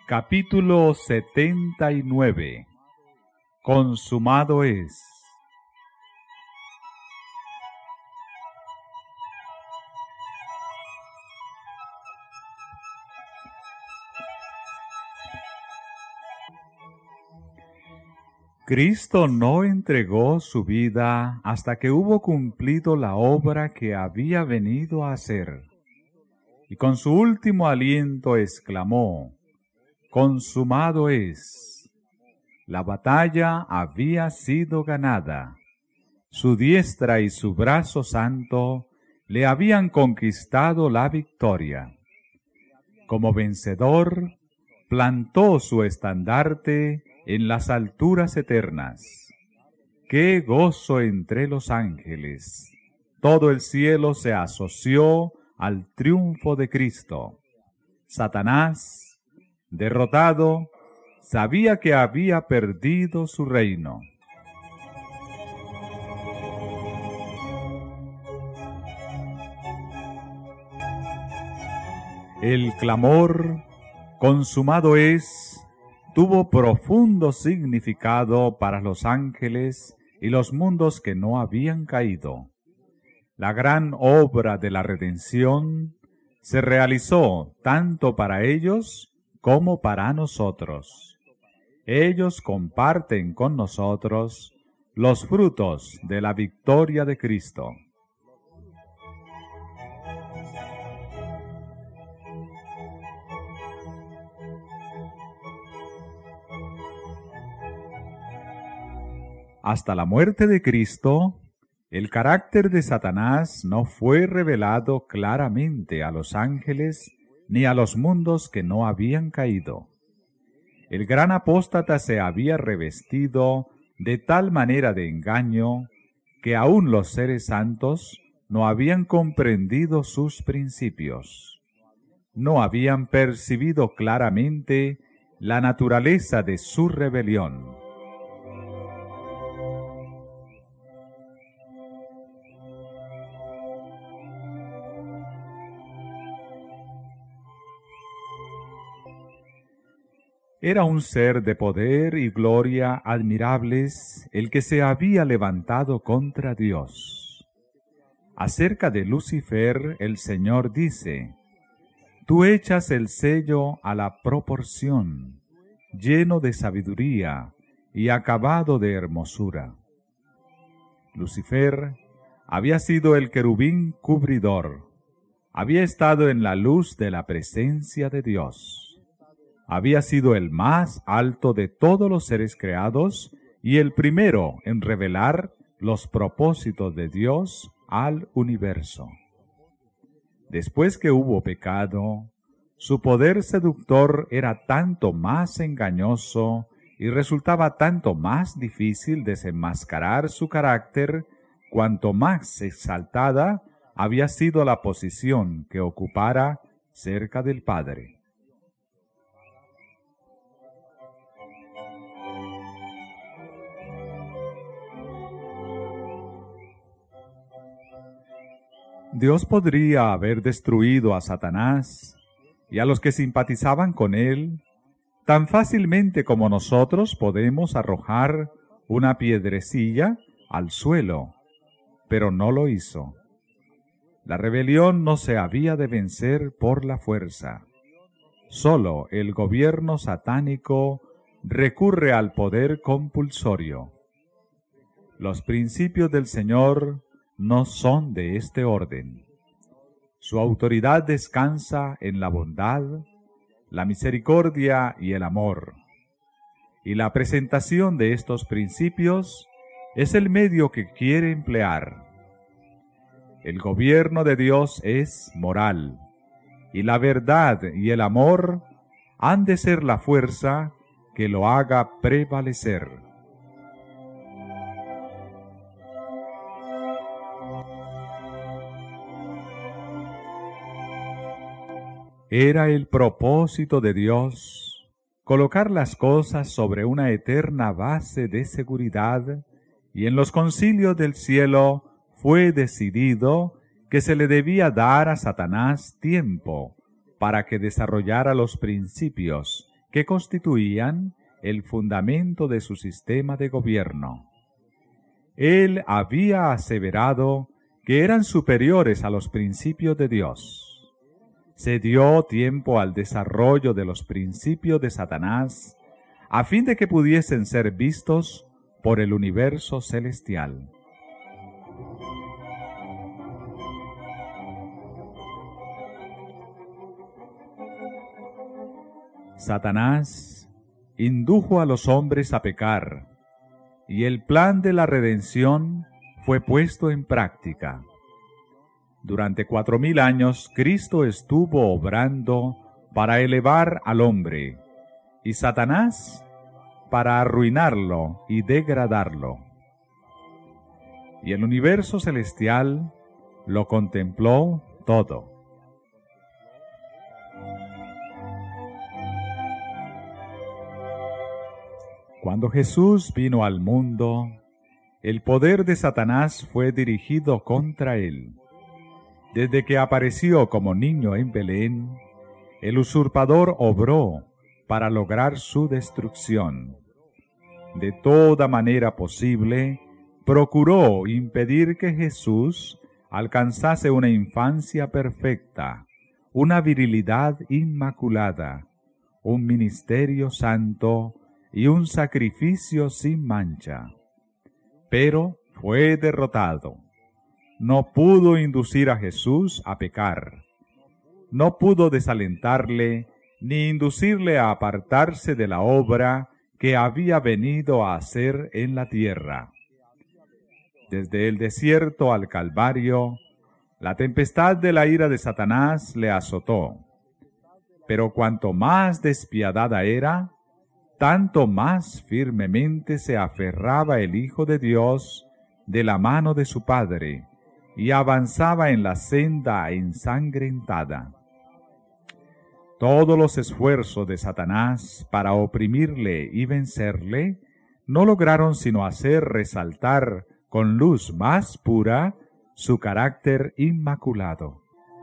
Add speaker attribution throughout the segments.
Speaker 1: Capítulo 79. Consumado es. Cristo no entregó su vida hasta que hubo cumplido la obra que había venido a hacer. Y con su último aliento exclamó: consumado es. La batalla había sido ganada. Su diestra y su brazo santo le habían conquistado la victoria. Como vencedor, plantó su estandarte en las alturas eternas. ¡Qué gozo entre los ángeles! Todo el cielo se asoció al triunfo de Cristo. Satanás, derrotado, sabía que había perdido su reino. El clamor, consumado es, tuvo profundo significado para los ángeles y los mundos que no habían caído. La gran obra de la redención se realizó tanto para ellos como para nosotros. Ellos comparten con nosotros los frutos de la victoria de Cristo. Hasta la muerte de Cristo, el carácter de Satanás no fue revelado claramente a los ángeles ni a los mundos que no habían caído. El gran apóstata se había revestido de tal manera de engaño que aún los seres santos no habían comprendido sus principios. No habían percibido claramente la naturaleza de su rebelión. Era un ser de poder y gloria admirables el que se había levantado contra Dios. Acerca de Lucifer, el Señor dice: tú echas el sello a la proporción, lleno de sabiduría y acabado de hermosura. Lucifer había sido el querubín cubridor, había estado en la luz de la presencia de Dios. Había sido el más alto de todos los seres creados y el primero en revelar los propósitos de Dios al universo. Después que hubo pecado, su poder seductor era tanto más engañoso y resultaba tanto más difícil desenmascarar su carácter, cuanto más exaltada había sido la posición que ocupara cerca del Padre. Dios podría haber destruido a Satanás y a los que simpatizaban con él tan fácilmente como nosotros podemos arrojar una piedrecilla al suelo, pero no lo hizo. La rebelión no se había de vencer por la fuerza. Solo el gobierno satánico recurre al poder compulsorio. Los principios del Señor no son de este orden. Su autoridad descansa en la bondad, la misericordia y el amor. Y la presentación de estos principios es el medio que quiere emplear. El gobierno de Dios es moral, y la verdad y el amor han de ser la fuerza que lo haga prevalecer. Era el propósito de Dios colocar las cosas sobre una eterna base de seguridad, y en los concilios del cielo fue decidido que se le debía dar a Satanás tiempo para que desarrollara los principios que constituían el fundamento de su sistema de gobierno. Él había aseverado que eran superiores a los principios de Dios. Se dio tiempo al desarrollo de los principios de Satanás, a fin de que pudiesen ser vistos por el universo celestial. Satanás indujo a los hombres a pecar, y el plan de la redención fue puesto en práctica. Durante 4000 años Cristo estuvo obrando para elevar al hombre, y Satanás para arruinarlo y degradarlo. Y el universo celestial lo contempló todo. Cuando Jesús vino al mundo, el poder de Satanás fue dirigido contra él. Desde que apareció como niño en Belén, el usurpador obró para lograr su destrucción. De toda manera posible, procuró impedir que Jesús alcanzase una infancia perfecta, una virilidad inmaculada, un ministerio santo y un sacrificio sin mancha. Pero fue derrotado. No pudo inducir a Jesús a pecar. No pudo desalentarle ni inducirle a apartarse de la obra que había venido a hacer en la tierra. Desde el desierto al Calvario, la tempestad de la ira de Satanás le azotó. Pero cuanto más despiadada era, tanto más firmemente se aferraba el Hijo de Dios de la mano de su Padre y avanzaba en la senda ensangrentada. Todos los esfuerzos de Satanás para oprimirle y vencerle no lograron sino hacer resaltar con luz más pura su carácter inmaculado.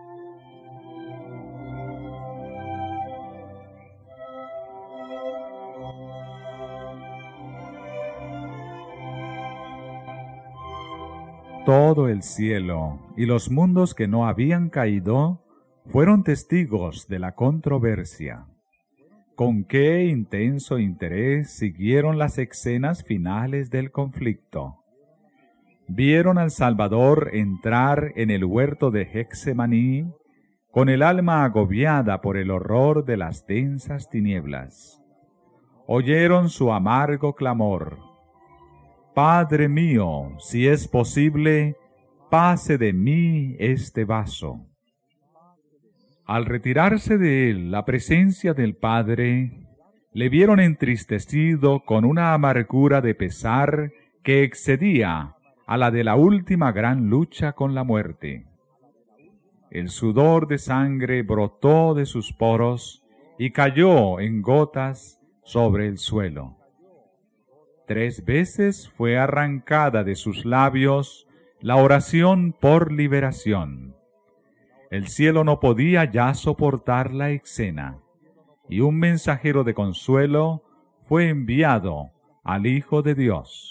Speaker 1: Todo el cielo y los mundos que no habían caído fueron testigos de la controversia. Con qué intenso interés siguieron las escenas finales del conflicto. Vieron al Salvador entrar en el huerto de Getsemaní con el alma agobiada por el horror de las densas tinieblas. Oyeron su amargo clamor: «Padre mío, si es posible, pase de mí este vaso». Al retirarse de él la presencia del Padre, le vieron entristecido con una amargura de pesar que excedía a la de la última gran lucha con la muerte. El sudor de sangre brotó de sus poros y cayó en gotas sobre el suelo. 3 veces fue arrancada de sus labios la oración por liberación. El cielo no podía ya soportar la escena, y un mensajero de consuelo fue enviado al Hijo de Dios.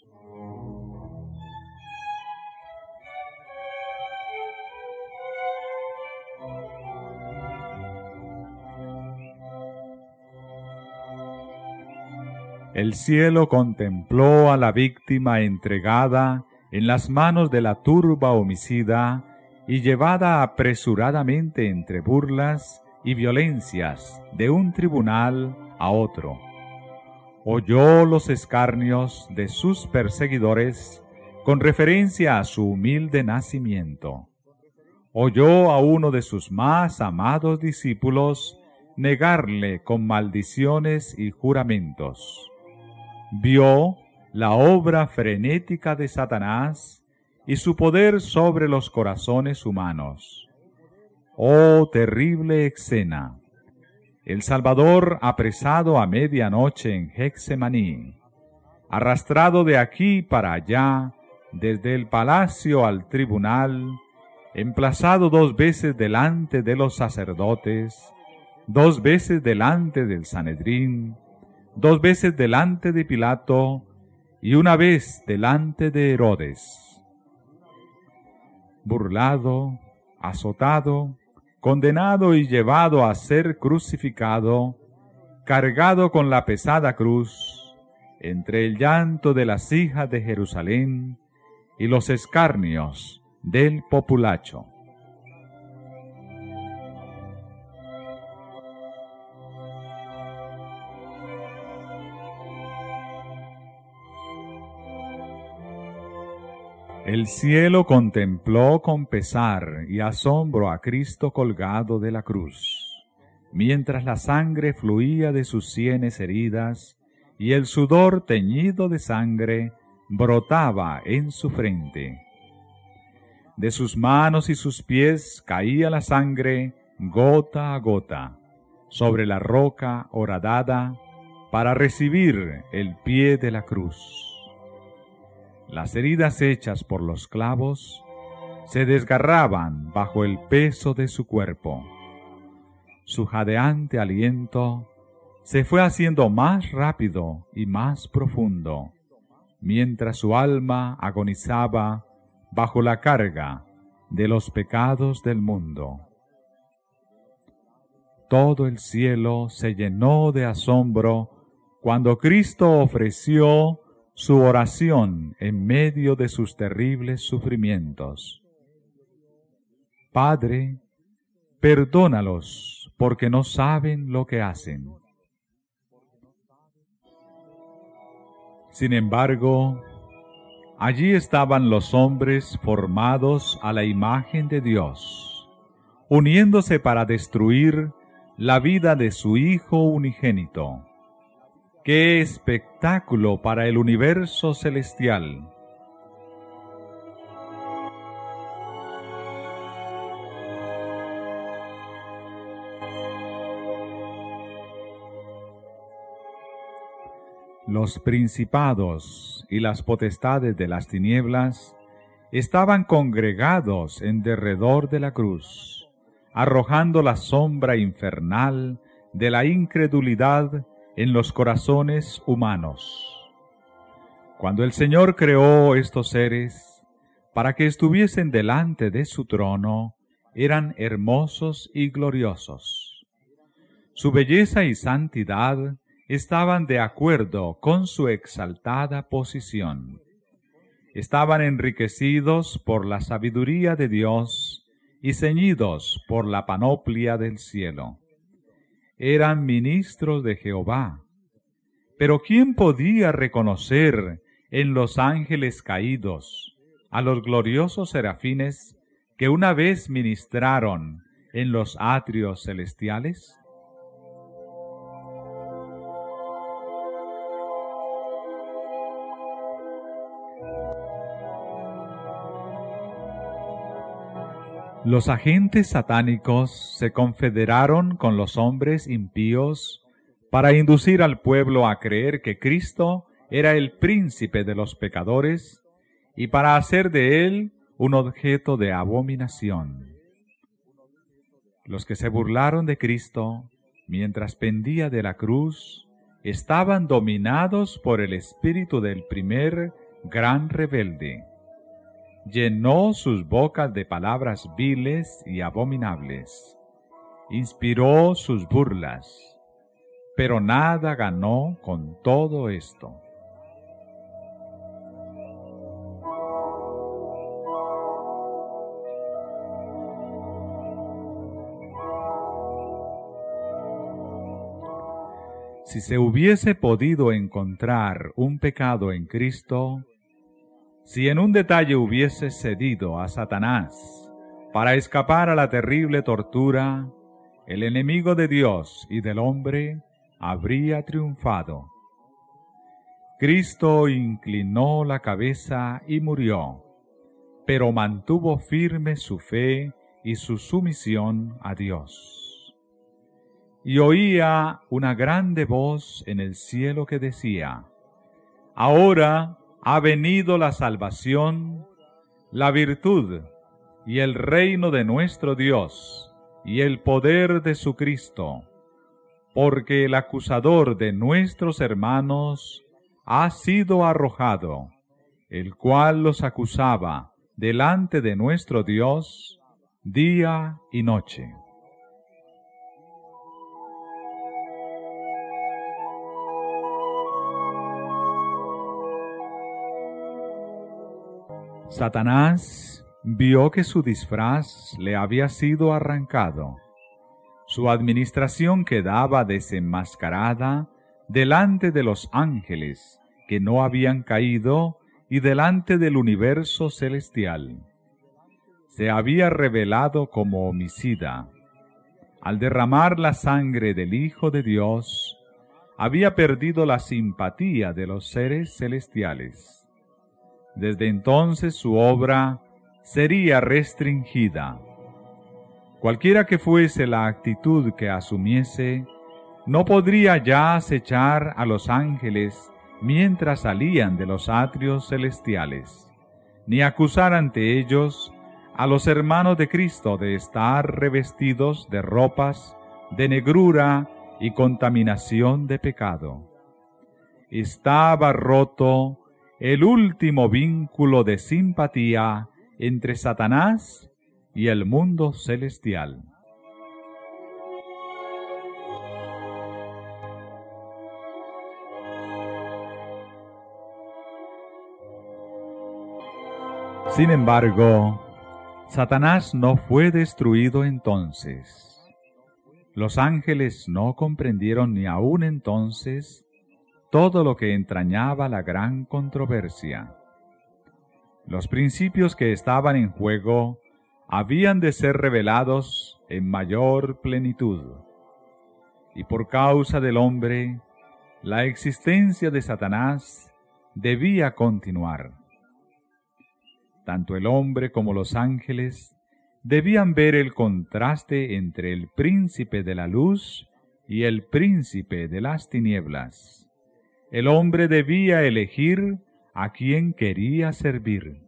Speaker 1: El cielo contempló a la víctima entregada en las manos de la turba homicida y llevada apresuradamente entre burlas y violencias de un tribunal a otro. Oyó los escarnios de sus perseguidores con referencia a su humilde nacimiento. Oyó a uno de sus más amados discípulos negarle con maldiciones y juramentos. Vio la obra frenética de Satanás y su poder sobre los corazones humanos. ¡Oh, terrible escena! El Salvador apresado a medianoche en Getsemaní, arrastrado de aquí para allá, desde el palacio al tribunal, emplazado 2 veces delante de los sacerdotes, 2 veces delante del Sanedrín, 2 veces delante de Pilato y 1 vez delante de Herodes. Burlado, azotado, condenado y llevado a ser crucificado, cargado con la pesada cruz, entre el llanto de las hijas de Jerusalén y los escarnios del populacho. El cielo contempló con pesar y asombro a Cristo colgado de la cruz, mientras la sangre fluía de sus sienes heridas y el sudor teñido de sangre brotaba en su frente. De sus manos y sus pies caía la sangre gota a gota sobre la roca horadada para recibir el pie de la cruz. Las heridas hechas por los clavos se desgarraban bajo el peso de su cuerpo. Su jadeante aliento se fue haciendo más rápido y más profundo, mientras su alma agonizaba bajo la carga de los pecados del mundo. Todo el cielo se llenó de asombro cuando Cristo ofreció su oración en medio de sus terribles sufrimientos. Padre, perdónalos porque no saben lo que hacen. Sin embargo, allí estaban los hombres formados a la imagen de Dios, uniéndose para destruir la vida de su Hijo unigénito. ¡Qué espectáculo para el universo celestial! Los principados y las potestades de las tinieblas estaban congregados en derredor de la cruz, arrojando la sombra infernal de la incredulidad en los corazones humanos. Cuando el Señor creó estos seres para que estuviesen delante de su trono, eran hermosos y gloriosos. Su belleza y santidad estaban de acuerdo con su exaltada posición. Estaban enriquecidos por la sabiduría de Dios y ceñidos por la panoplia del cielo. Eran ministros de Jehová. Pero ¿quién podía reconocer en los ángeles caídos a los gloriosos serafines que una vez ministraron en los atrios celestiales? Los agentes satánicos se confederaron con los hombres impíos para inducir al pueblo a creer que Cristo era el príncipe de los pecadores y para hacer de él un objeto de abominación. Los que se burlaron de Cristo mientras pendía de la cruz estaban dominados por el espíritu del primer gran rebelde. Llenó sus bocas de palabras viles y abominables. Inspiró sus burlas, pero nada ganó con todo esto. Si se hubiese podido encontrar un pecado en Cristo, si en un detalle hubiese cedido a Satanás para escapar a la terrible tortura, el enemigo de Dios y del hombre habría triunfado. Cristo inclinó la cabeza y murió, pero mantuvo firme su fe y su sumisión a Dios. Y oía una grande voz en el cielo que decía: «Ahora ha venido la salvación, la virtud y el reino de nuestro Dios y el poder de su Cristo, porque el acusador de nuestros hermanos ha sido arrojado, el cual los acusaba delante de nuestro Dios día y noche. Satanás vio que su disfraz le había sido arrancado. Su administración quedaba desenmascarada delante de los ángeles que no habían caído y delante del universo celestial. Se había revelado como homicida. Al derramar la sangre del Hijo de Dios, había perdido la simpatía de los seres celestiales. Desde entonces su obra sería restringida. Cualquiera que fuese la actitud que asumiese, no podría ya acechar a los ángeles mientras salían de los atrios celestiales, ni acusar ante ellos a los hermanos de Cristo de estar revestidos de ropas de negrura y contaminación de pecado. Estaba roto el último vínculo de simpatía entre Satanás y el mundo celestial. Sin embargo, Satanás no fue destruido entonces. Los ángeles no comprendieron ni aún entonces todo lo que entrañaba la gran controversia. Los principios que estaban en juego habían de ser revelados en mayor plenitud. Y por causa del hombre, la existencia de Satanás debía continuar. Tanto el hombre como los ángeles debían ver el contraste entre el príncipe de la luz y el príncipe de las tinieblas. El hombre debía elegir a quien quería servir.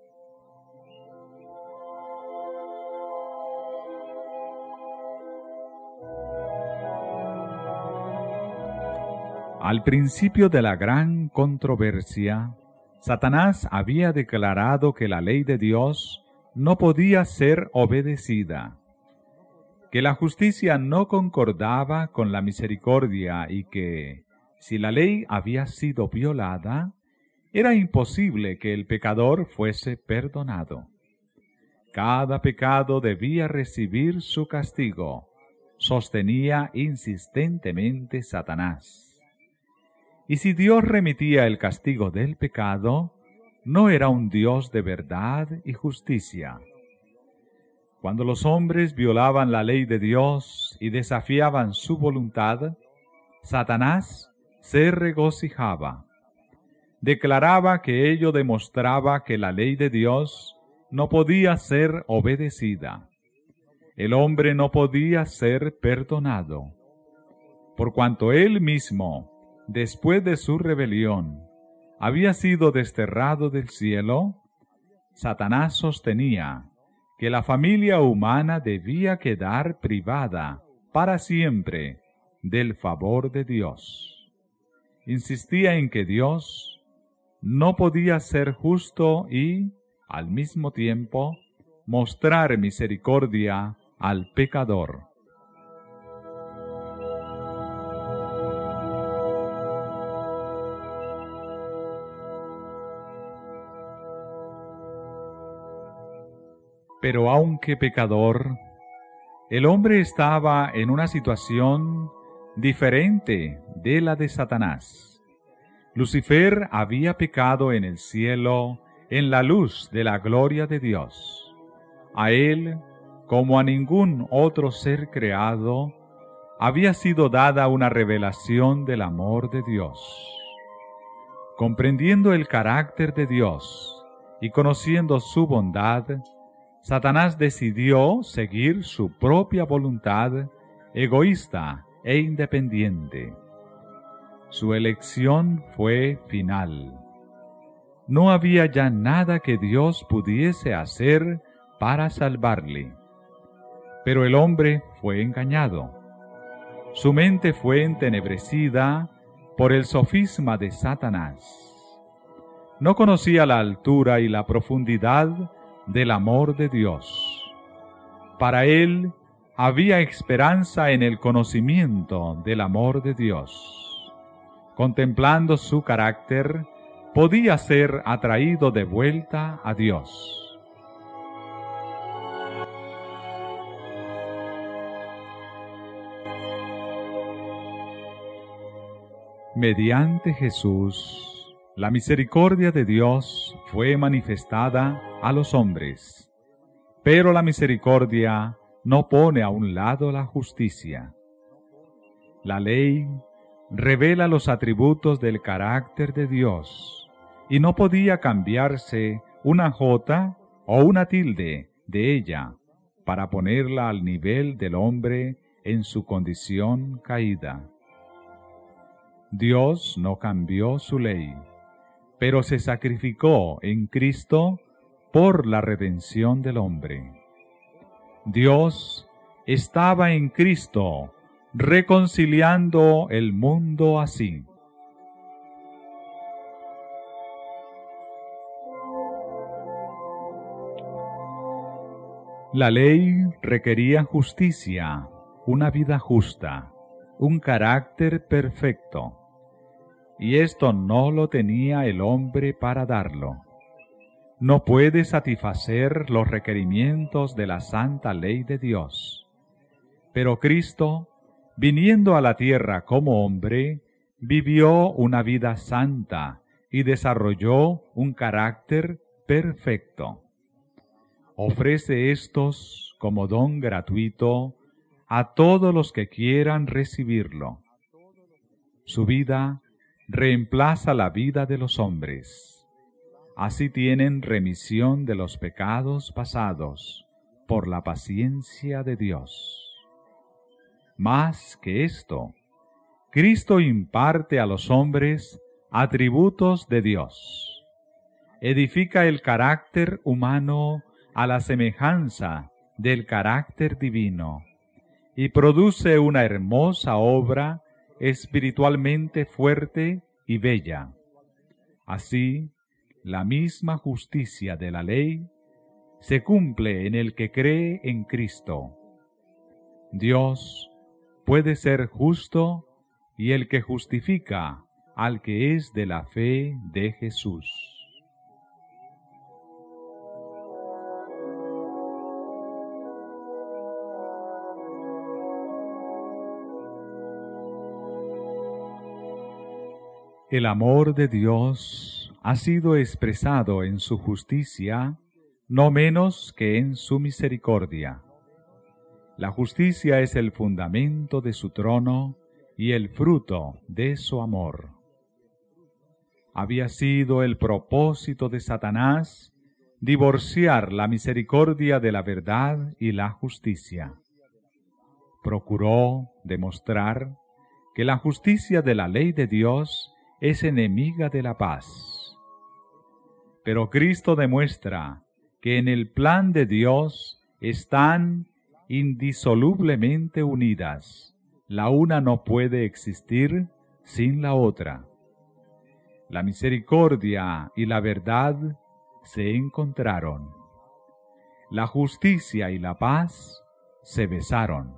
Speaker 1: Al principio de la gran controversia, Satanás había declarado que la ley de Dios no podía ser obedecida, que la justicia no concordaba con la misericordia y que, si la ley había sido violada, era imposible que el pecador fuese perdonado. Cada pecado debía recibir su castigo, sostenía insistentemente Satanás. Y si Dios remitía el castigo del pecado, no era un Dios de verdad y justicia. Cuando los hombres violaban la ley de Dios y desafiaban su voluntad, Satanás se regocijaba. Declaraba que ello demostraba que la ley de Dios no podía ser obedecida. El hombre no podía ser perdonado. Por cuanto él mismo, después de su rebelión, había sido desterrado del cielo, Satanás sostenía que la familia humana debía quedar privada para siempre del favor de Dios. Insistía en que Dios no podía ser justo y, al mismo tiempo, mostrar misericordia al pecador. Pero aunque pecador, el hombre estaba en una situación diferente de la de Satanás. Lucifer había pecado en el cielo en la luz de la gloria de Dios. A él, como a ningún otro ser creado, había sido dada una revelación del amor de Dios. Comprendiendo el carácter de Dios y conociendo su bondad, Satanás decidió seguir su propia voluntad, egoísta e independiente. Su elección fue final. No había ya nada que Dios pudiese hacer para salvarle. Pero el hombre fue engañado. su mente fue entenebrecida por el sofisma de Satanás. No conocía la altura y la profundidad del amor de Dios. Para él había esperanza en el conocimiento del amor de Dios. Contemplando su carácter, podía ser atraído de vuelta a Dios. Mediante Jesús, la misericordia de Dios fue manifestada a los hombres, pero la misericordia no pone a un lado la justicia. La ley revela los atributos del carácter de Dios, y no podía cambiarse una jota o una tilde de ella para ponerla al nivel del hombre en su condición caída. Dios no cambió su ley, pero se sacrificó en Cristo por la redención del hombre. Dios estaba en Cristo, reconciliando el mundo así. La ley requería justicia, una vida justa, un carácter perfecto, y esto no lo tenía el hombre para darlo. No puede satisfacer los requerimientos de la santa ley de Dios. Pero Cristo, viniendo a la tierra como hombre, vivió una vida santa y desarrolló un carácter perfecto. Ofrece estos como don gratuito a todos los que quieran recibirlo. Su vida reemplaza la vida de los hombres. Así tienen remisión de los pecados pasados por la paciencia de Dios. Más que esto, Cristo imparte a los hombres atributos de Dios. Edifica el carácter humano a la semejanza del carácter divino y produce una hermosa obra espiritualmente fuerte y bella. Así, la misma justicia de la ley se cumple en el que cree en Cristo. Dios puede ser justo y el que justifica al que es de la fe de Jesús. El amor de Dios ha sido expresado en su justicia, no menos que en su misericordia. La justicia es el fundamento de su trono y el fruto de su amor. Había sido el propósito de Satanás divorciar la misericordia de la verdad y la justicia. Procuró demostrar que la justicia de la ley de Dios es enemiga de la paz. Pero Cristo demuestra que en el plan de Dios están indisolublemente unidas. La una no puede existir sin la otra. La misericordia y la verdad se encontraron. La justicia y la paz se besaron.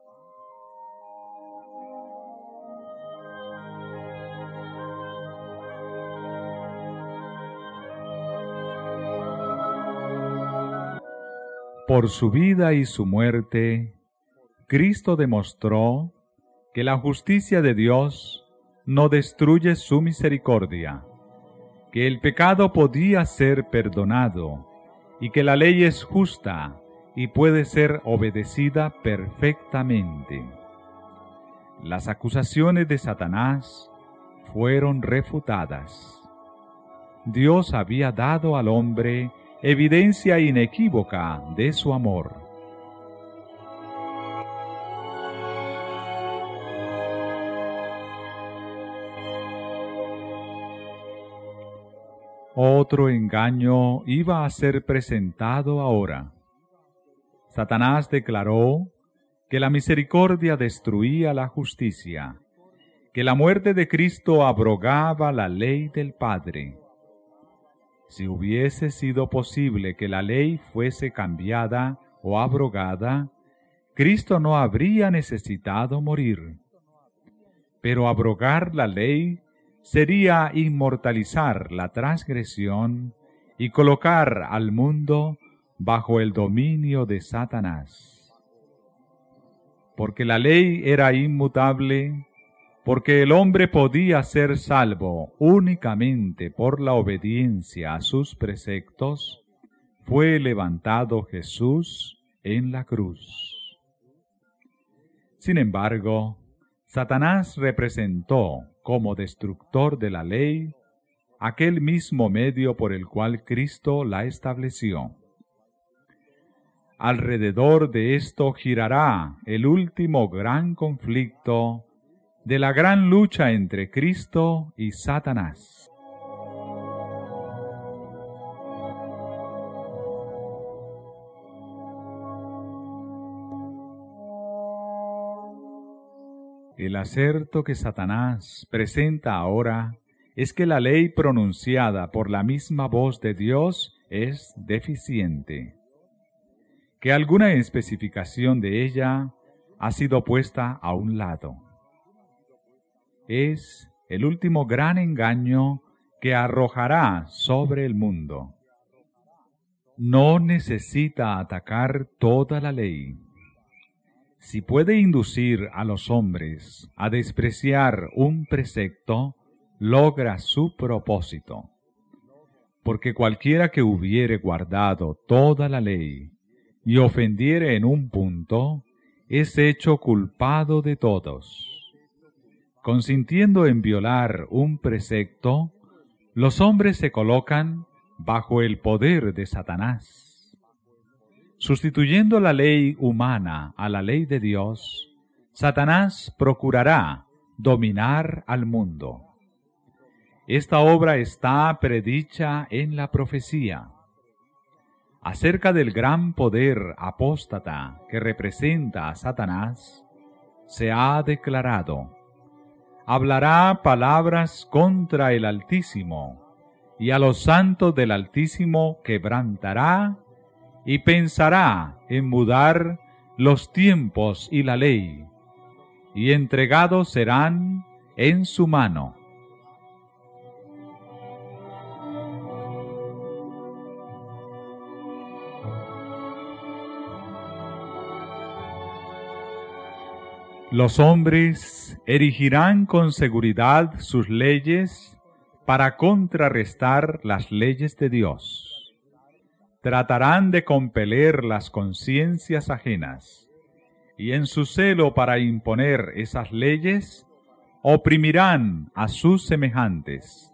Speaker 1: Por su vida y su muerte, Cristo demostró que la justicia de Dios no destruye su misericordia, que el pecado podía ser perdonado y que la ley es justa y puede ser obedecida perfectamente. Las acusaciones de Satanás fueron refutadas. Dios había dado al hombre evidencia inequívoca de su amor. Otro engaño iba a ser presentado ahora. Satanás declaró que la misericordia destruía la justicia, que la muerte de Cristo abrogaba la ley del Padre. Si hubiese sido posible que la ley fuese cambiada o abrogada, Cristo no habría necesitado morir. Pero abrogar la ley sería inmortalizar la transgresión y colocar al mundo bajo el dominio de Satanás. Porque la ley era inmutable, porque el hombre podía ser salvo únicamente por la obediencia a sus preceptos, fue levantado Jesús en la cruz. Sin embargo, Satanás representó como destructor de la ley aquel mismo medio por el cual Cristo la estableció. Alrededor de esto girará el último gran conflicto de la gran lucha entre Cristo y Satanás. El aserto que Satanás presenta ahora es que la ley pronunciada por la misma voz de Dios es deficiente, que alguna especificación de ella ha sido puesta a un lado. Es el último gran engaño que arrojará sobre el mundo. No necesita atacar toda la ley. Si puede inducir a los hombres a despreciar un precepto, logra su propósito. Porque cualquiera que hubiere guardado toda la ley y ofendiere en un punto, es hecho culpado de todos. Consintiendo en violar un precepto, los hombres se colocan bajo el poder de Satanás. Sustituyendo la ley humana a la ley de Dios, Satanás procurará dominar al mundo. Esta obra está predicha en la profecía. Acerca del gran poder apóstata que representa a Satanás, se ha declarado: hablará palabras contra el Altísimo, y a los santos del Altísimo quebrantará, y pensará en mudar los tiempos y la ley, y entregados serán en su mano. Los hombres erigirán con seguridad sus leyes para contrarrestar las leyes de Dios. Tratarán de compeler las conciencias ajenas, y en su celo para imponer esas leyes, oprimirán a sus semejantes.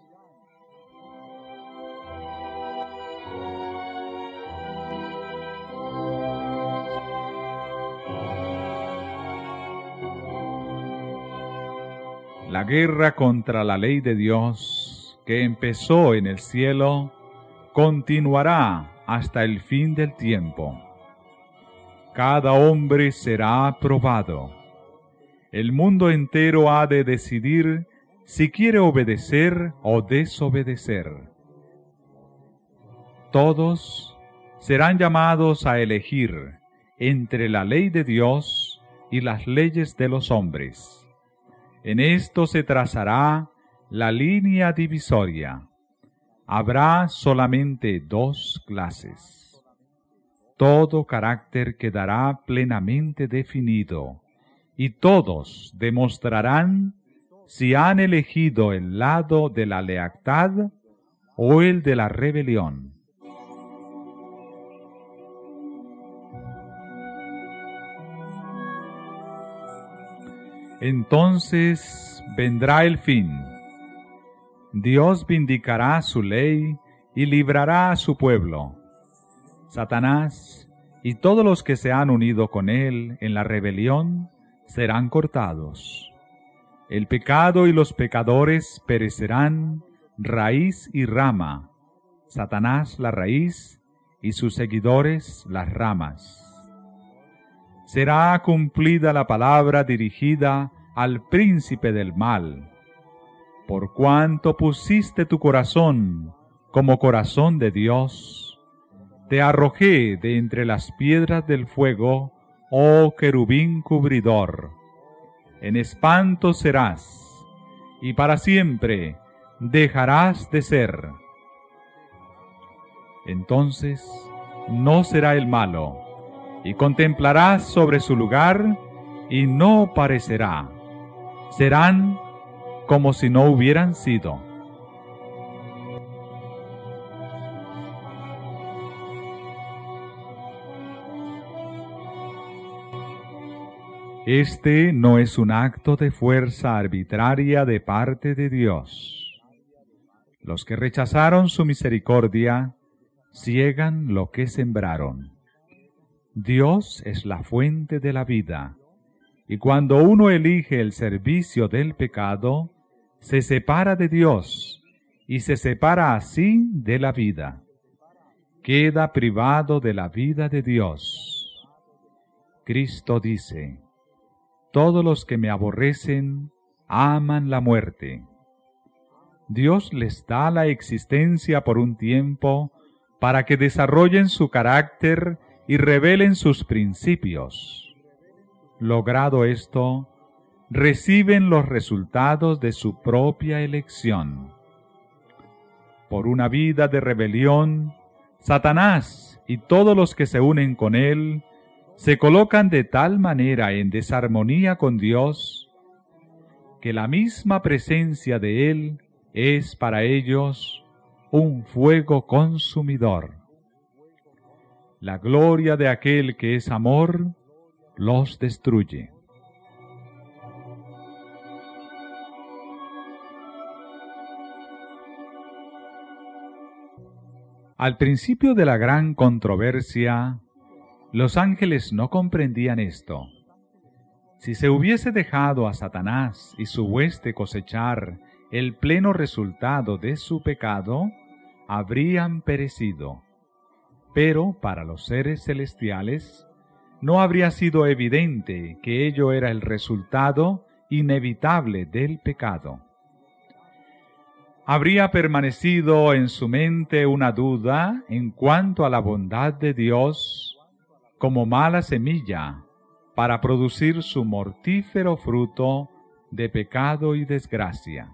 Speaker 1: La guerra contra la ley de Dios, que empezó en el cielo, continuará hasta el fin del tiempo. Cada hombre será probado. El mundo entero ha de decidir si quiere obedecer o desobedecer. Todos serán llamados a elegir entre la ley de Dios y las leyes de los hombres. En esto se trazará la línea divisoria. Habrá solamente dos clases. Todo carácter quedará plenamente definido, y todos demostrarán si han elegido el lado de la lealtad o el de la rebelión. Entonces vendrá el fin. Dios vindicará su ley y librará a su pueblo. Satanás y todos los que se han unido con él en la rebelión serán cortados. El pecado y los pecadores perecerán, raíz y rama, Satanás la raíz y sus seguidores las ramas. será cumplida la palabra dirigida al príncipe del mal. Por cuanto pusiste tu corazón como corazón de Dios, te arrojé de entre las piedras del fuego, oh querubín cubridor. En espanto serás, y para siempre dejarás de ser. Entonces no será el malo, y contemplarás sobre su lugar, y no parecerá. Serán como si no hubieran sido. Este no es un acto de fuerza arbitraria de parte de Dios. Los que rechazaron su misericordia ciegan lo que sembraron. Dios es la fuente de la vida, y cuando uno elige el servicio del pecado, se separa de Dios y se separa así de la vida. Queda privado de la vida de Dios. Cristo dice: todos los que me aborrecen aman la muerte. Dios les da la existencia por un tiempo para que desarrollen su carácter y revelen sus principios. Logrado esto, reciben los resultados de su propia elección. Por una vida de rebelión, Satanás y todos los que se unen con él se colocan de tal manera en desarmonía con Dios que la misma presencia de Él es para ellos un fuego consumidor. La gloria de aquel que es amor los destruye. Al principio de la gran controversia, los ángeles no comprendían esto. Si se hubiese dejado a Satanás y su hueste cosechar el pleno resultado de su pecado, habrían perecido. Pero para los seres celestiales no habría sido evidente que ello era el resultado inevitable del pecado. Habría permanecido en su mente una duda en cuanto a la bondad de Dios como mala semilla para producir su mortífero fruto de pecado y desgracia.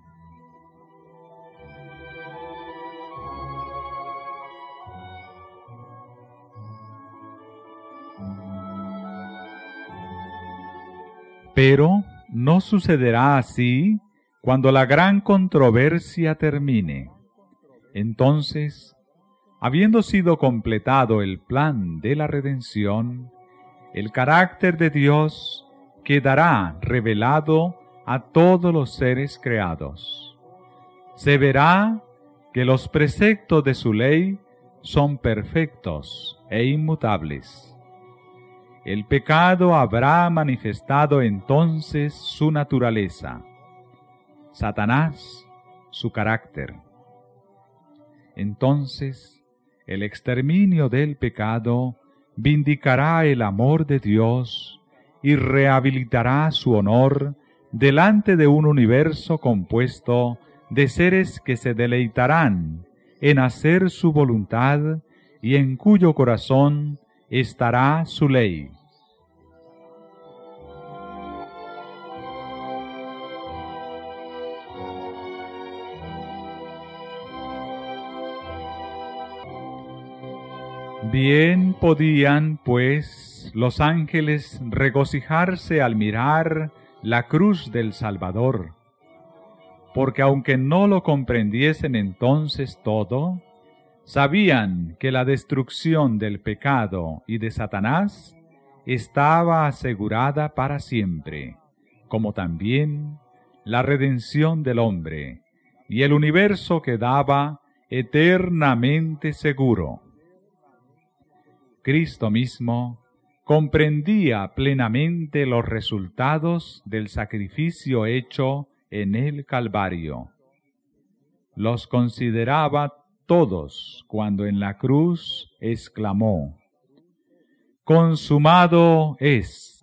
Speaker 1: Pero no sucederá así cuando la gran controversia termine. Entonces, habiendo sido completado el plan de la redención, el carácter de Dios quedará revelado a todos los seres creados. Se verá que los preceptos de su ley son perfectos e inmutables. El pecado habrá manifestado entonces su naturaleza, Satanás su carácter. Entonces, el exterminio del pecado vindicará el amor de Dios y rehabilitará su honor delante de un universo compuesto de seres que se deleitarán en hacer su voluntad y en cuyo corazón estará su ley. Bien podían, pues, los ángeles regocijarse al mirar la cruz del Salvador, porque aunque no lo comprendiesen entonces todo, sabían que la destrucción del pecado y de Satanás estaba asegurada para siempre, como también la redención del hombre, y el universo quedaba eternamente seguro. Cristo mismo comprendía plenamente los resultados del sacrificio hecho en el Calvario. Los consideraba todos cuando en la cruz exclamó: consumado es.